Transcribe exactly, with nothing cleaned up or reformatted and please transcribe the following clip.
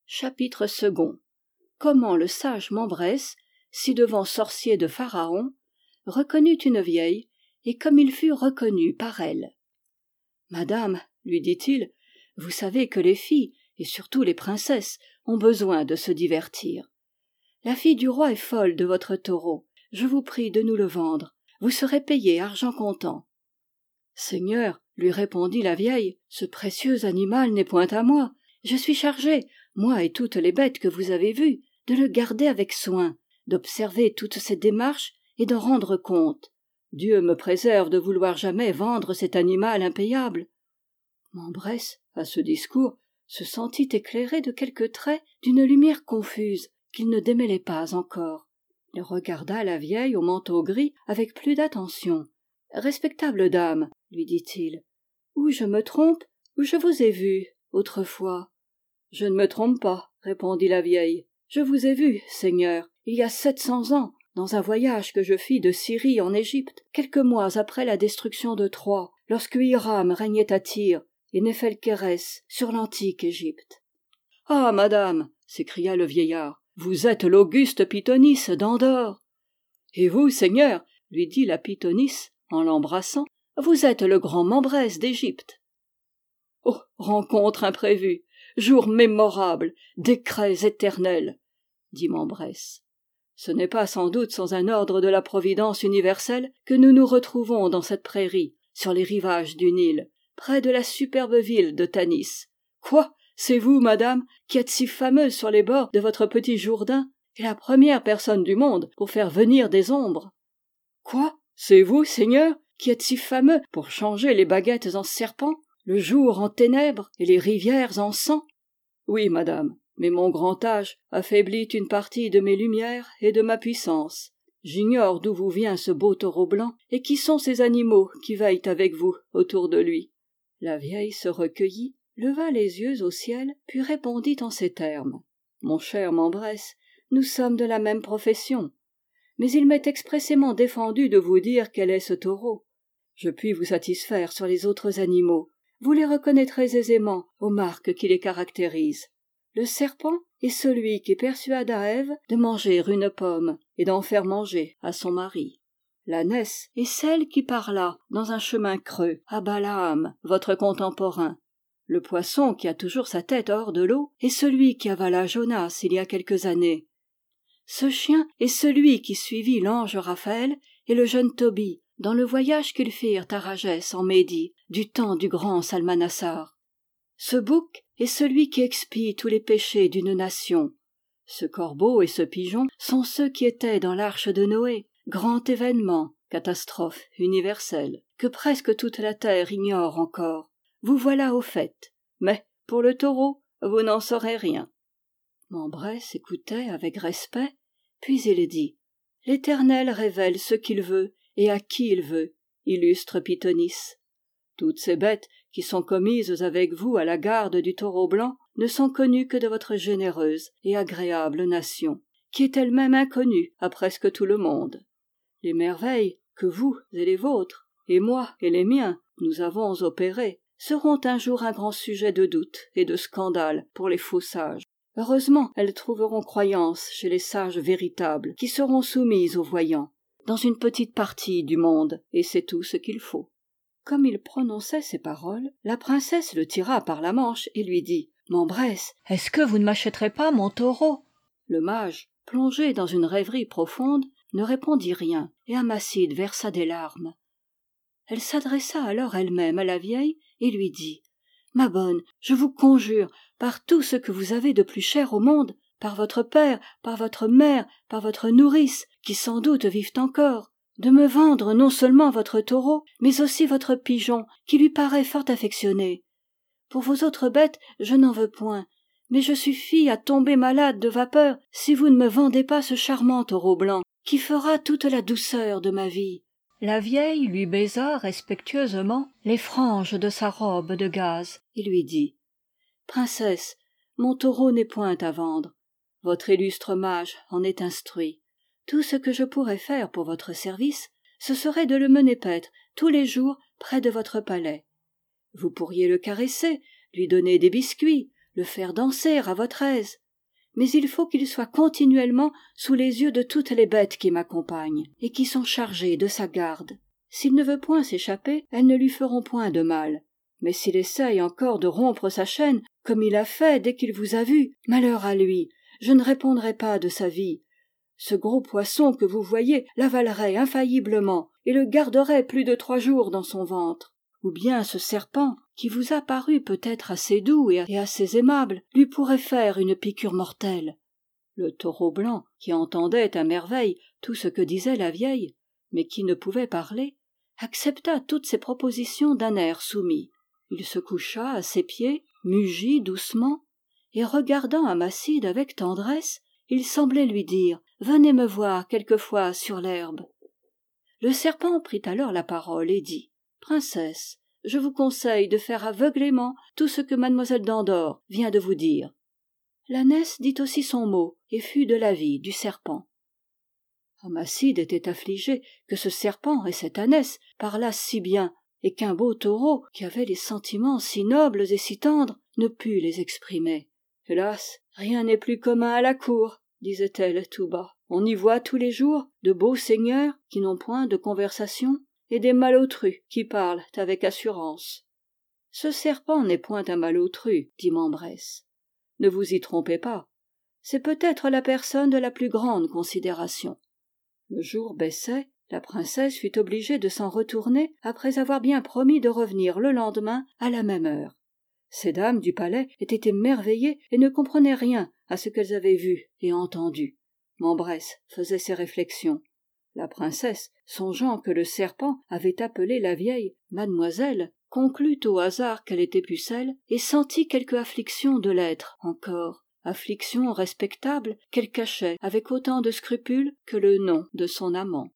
Chapitre second. Comment le sage Mambrès, ci-devant sorcier de Pharaon, reconnut une vieille, et comme il fut reconnu par elle. Madame, lui dit-il, vous savez que les filles, et surtout les princesses, ont besoin de se divertir. La fille du roi est folle de votre taureau. Je vous prie de nous le vendre. Vous serez payé argent comptant. Seigneur, lui répondit la vieille, ce précieux animal n'est point à moi. Je suis chargée, moi et toutes les bêtes que vous avez vues, de le garder avec soin, d'observer toutes ses démarches et d'en rendre compte. Dieu me préserve de vouloir jamais vendre cet animal impayable. Mambrès, à ce discours, se sentit éclairé de quelques traits d'une lumière confuse qu'il ne démêlait pas encore. Il regarda la vieille au manteau gris avec plus d'attention. « Respectable dame, lui dit-il, ou je me trompe, ou je vous ai vue autrefois. »« Je ne me trompe pas, répondit la vieille. Je vous ai vu, Seigneur, il y a sept cents ans, dans un voyage que je fis de Syrie en Égypte, quelques mois après la destruction de Troie, lorsque Hiram régnait à Tyr, et Néphelkérès sur l'antique Égypte. »« Ah, madame, s'écria le vieillard, vous êtes l'auguste Pythonisse d'Andorre. »« Et vous, Seigneur, lui dit la Pythonisse, en l'embrassant, vous êtes le grand Mambrès d'Égypte. »« Oh, rencontre imprévue, jour mémorable, décrets éternels, dit Mambrès. Ce n'est pas sans doute sans un ordre de la providence universelle que nous nous retrouvons dans cette prairie, sur les rivages du Nil, près de la superbe ville de Tanis. Quoi, c'est vous, madame, qui êtes si fameuse sur les bords de votre petit Jourdain, et la première personne du monde pour faire venir des ombres. Quoi, c'est vous, Seigneur, qui êtes si fameux pour changer les baguettes en serpents, le jour en ténèbres et les rivières en sang? Oui, madame, mais mon grand âge affaiblit une partie de mes lumières et de ma puissance. J'ignore d'où vous vient ce beau taureau blanc, et qui sont ces animaux qui veillent avec vous autour de lui. La vieille se recueillit, leva les yeux au ciel, puis répondit en ces termes. Mon cher Mambrès, nous sommes de la même profession, mais il m'est expressément défendu de vous dire quel est ce taureau. Je puis vous satisfaire sur les autres animaux. Vous les reconnaîtrez aisément aux marques qui les caractérisent. Le serpent est celui qui persuada Ève de manger une pomme et d'en faire manger à son mari. L'ânesse est celle qui parla dans un chemin creux à Balaam, votre contemporain. Le poisson qui a toujours sa tête hors de l'eau est celui qui avala Jonas il y a quelques années. Ce chien est celui qui suivit l'ange Raphaël et le jeune Tobie dans le voyage qu'ils firent à Ragès en Médie, du temps du grand Salmanassar. Ce bouc est celui qui expie tous les péchés d'une nation. Ce corbeau et ce pigeon sont ceux qui étaient dans l'arche de Noé, grand événement, catastrophe universelle, que presque toute la terre ignore encore. Vous voilà au fait. Mais, pour le taureau, vous n'en saurez rien. Mambrès écoutait avec respect, puis il dit « L'Éternel révèle ce qu'il veut et à qui il veut, illustre Pythonisse. Toutes ces bêtes qui sont commises avec vous à la garde du taureau blanc ne sont connues que de votre généreuse et agréable nation, qui est elle-même inconnue à presque tout le monde. Les merveilles que vous et les vôtres, et moi et les miens, nous avons opérées, seront un jour un grand sujet de doute et de scandale pour les faux sages. Heureusement, elles trouveront croyance chez les sages véritables, qui seront soumis aux voyants, dans une petite partie du monde, et c'est tout ce qu'il faut. » Comme il prononçait ces paroles, la princesse le tira par la manche et lui dit « Mambrès, est-ce que vous ne m'achèterez pas mon taureau ?» Le mage, plongé dans une rêverie profonde, ne répondit rien, et Amacide versa des larmes. Elle s'adressa alors elle-même à la vieille et lui dit « Ma bonne, je vous conjure, par tout ce que vous avez de plus cher au monde, par votre père, par votre mère, par votre nourrice, qui sans doute vivent encore, de me vendre non seulement votre taureau, mais aussi votre pigeon, qui lui paraît fort affectionné. Pour vos autres bêtes, je n'en veux point, mais je suis fille à tomber malade de vapeur si vous ne me vendez pas ce charmant taureau blanc, qui fera toute la douceur de ma vie. » La vieille lui baisa respectueusement les franges de sa robe de gaze et lui dit « Princesse, mon taureau n'est point à vendre. Votre illustre mage en est instruit. Tout ce que je pourrais faire pour votre service, ce serait de le mener paître tous les jours près de votre palais. Vous pourriez le caresser, lui donner des biscuits, le faire danser à votre aise. Mais il faut qu'il soit continuellement sous les yeux de toutes les bêtes qui m'accompagnent et qui sont chargées de sa garde. S'il ne veut point s'échapper, elles ne lui feront point de mal. Mais s'il essaye encore de rompre sa chaîne, comme il a fait dès qu'il vous a vu, malheur à lui, je ne répondrai pas de sa vie. Ce gros poisson que vous voyez l'avalerait infailliblement et le garderait plus de trois jours dans son ventre. Ou bien ce serpent, qui vous a paru peut-être assez doux et assez aimable, lui pourrait faire une piqûre mortelle. Le taureau blanc, qui entendait à merveille tout ce que disait la vieille, mais qui ne pouvait parler, accepta toutes ces propositions d'un air soumis. Il se coucha à ses pieds, mugit doucement, et regardant Amacide avec tendresse, il semblait lui dire « Venez me voir quelquefois sur l'herbe ». Le serpent prit alors la parole et dit « Princesse, je vous conseille de faire aveuglément tout ce que mademoiselle Dandor vient de vous dire. » L'ânesse dit aussi son mot et fut de l'avis du serpent. Amacide était affligé que ce serpent et cette ânesse parlassent si bien et qu'un beau taureau, qui avait les sentiments si nobles et si tendres, ne pût les exprimer. « Hélas, rien n'est plus commun à la cour, » disait-elle tout bas. « On y voit tous les jours de beaux seigneurs qui n'ont point de conversation et des malotrus qui parlent avec assurance. »« Ce serpent n'est point un malotru, » dit Mambresse. « Ne vous y trompez pas. C'est peut-être la personne de la plus grande considération. » Le jour baissait, la princesse fut obligée de s'en retourner après avoir bien promis de revenir le lendemain à la même heure. Ces dames du palais étaient émerveillées et ne comprenaient rien à ce qu'elles avaient vu et entendu. Mambresse faisait ses réflexions. La princesse, songeant que le serpent avait appelé la vieille « mademoiselle », conclut au hasard qu'elle était pucelle et sentit quelque affliction de l'être encore, affliction respectable qu'elle cachait avec autant de scrupule que le nom de son amant.